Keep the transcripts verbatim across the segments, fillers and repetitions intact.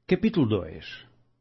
Capítulo dois.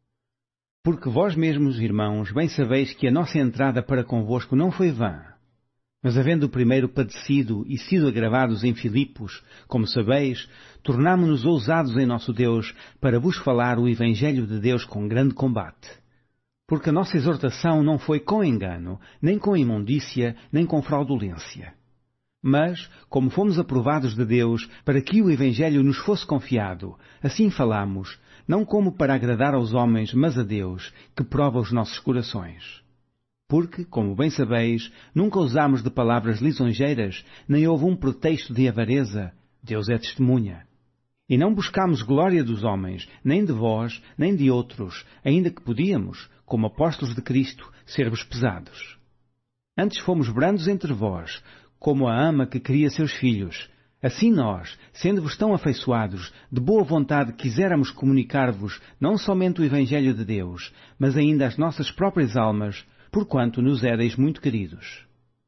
Porque vós mesmos, irmãos, bem sabeis que a nossa entrada para convosco não foi vã. Mas havendo primeiro padecido e sido agravados em Filipos, como sabeis, tornámo-nos ousados em nosso Deus para vos falar o Evangelho de Deus com grande combate. Porque a nossa exortação não foi com engano, nem com imundícia, nem com fraudulência. Mas, como fomos aprovados de Deus para que o Evangelho nos fosse confiado, assim falamos, não como para agradar aos homens, mas a Deus, que prova os nossos corações. Porque, como bem sabeis, nunca usámos de palavras lisonjeiras, nem houve um pretexto de avareza, Deus é testemunha. E não buscámos glória dos homens, nem de vós, nem de outros, ainda que podíamos, como apóstolos de Cristo, ser-vos pesados. Antes fomos brandos entre vós, como a ama que cria seus filhos. Assim nós, sendo-vos tão afeiçoados, de boa vontade quiséramos comunicar-vos não somente o Evangelho de Deus, mas ainda as nossas próprias almas, porquanto nos éreis muito queridos.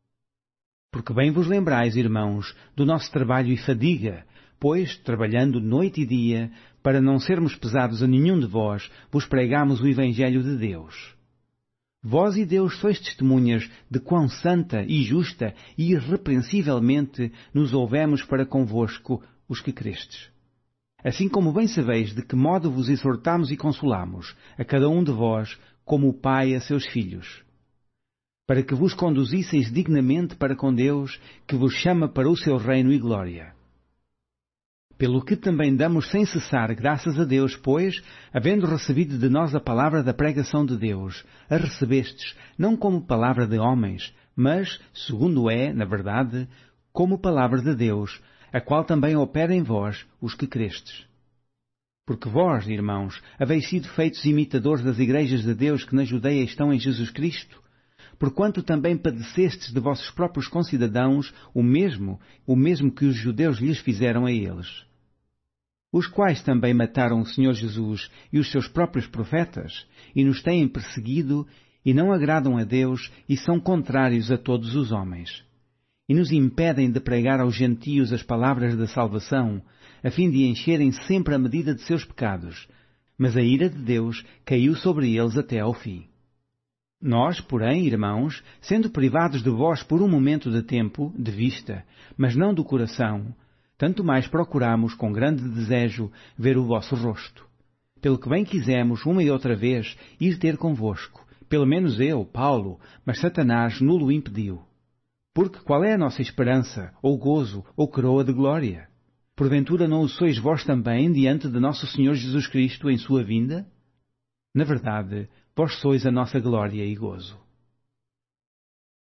Porque bem vos lembrais, irmãos, do nosso trabalho e fadiga, pois, trabalhando noite e dia, para não sermos pesados a nenhum de vós, vos pregamos o Evangelho de Deus. Vós e Deus sois testemunhas de quão santa e justa e irrepreensivelmente nos houvemos para convosco, os que crestes. Assim como bem sabeis de que modo vos exortamos e consolamos, a cada um de vós, como o pai a seus filhos, para que vos conduzisseis dignamente para com Deus, que vos chama para o seu reino e glória. Pelo que também damos sem cessar graças a Deus, pois, havendo recebido de nós a palavra da pregação de Deus, a recebestes, não como palavra de homens, mas, segundo é, na verdade, como palavra de Deus, a qual também opera em vós, os que crestes. Porque vós, irmãos, haveis sido feitos imitadores das igrejas de Deus que na Judeia estão em Jesus Cristo, porquanto também padecestes de vossos próprios concidadãos o mesmo, o mesmo que os judeus lhes fizeram a eles. Os quais também mataram o Senhor Jesus e os seus próprios profetas, e nos têm perseguido, e não agradam a Deus, e são contrários a todos os homens. E nos impedem de pregar aos gentios as palavras da salvação, a fim de encherem sempre a medida de seus pecados. Mas a ira de Deus caiu sobre eles até ao fim. Nós, porém, irmãos, sendo privados de vós por um momento de tempo, de vista, mas não do coração, tanto mais procuramos, com grande desejo, ver o vosso rosto. Pelo que bem quisemos, uma e outra vez, ir ter convosco, pelo menos eu, Paulo, mas Satanás nulo impediu. Porque qual é a nossa esperança, ou gozo, ou coroa de glória? Porventura não o sois vós também diante de nosso Senhor Jesus Cristo em sua vinda? Na verdade, vós sois a nossa glória e gozo.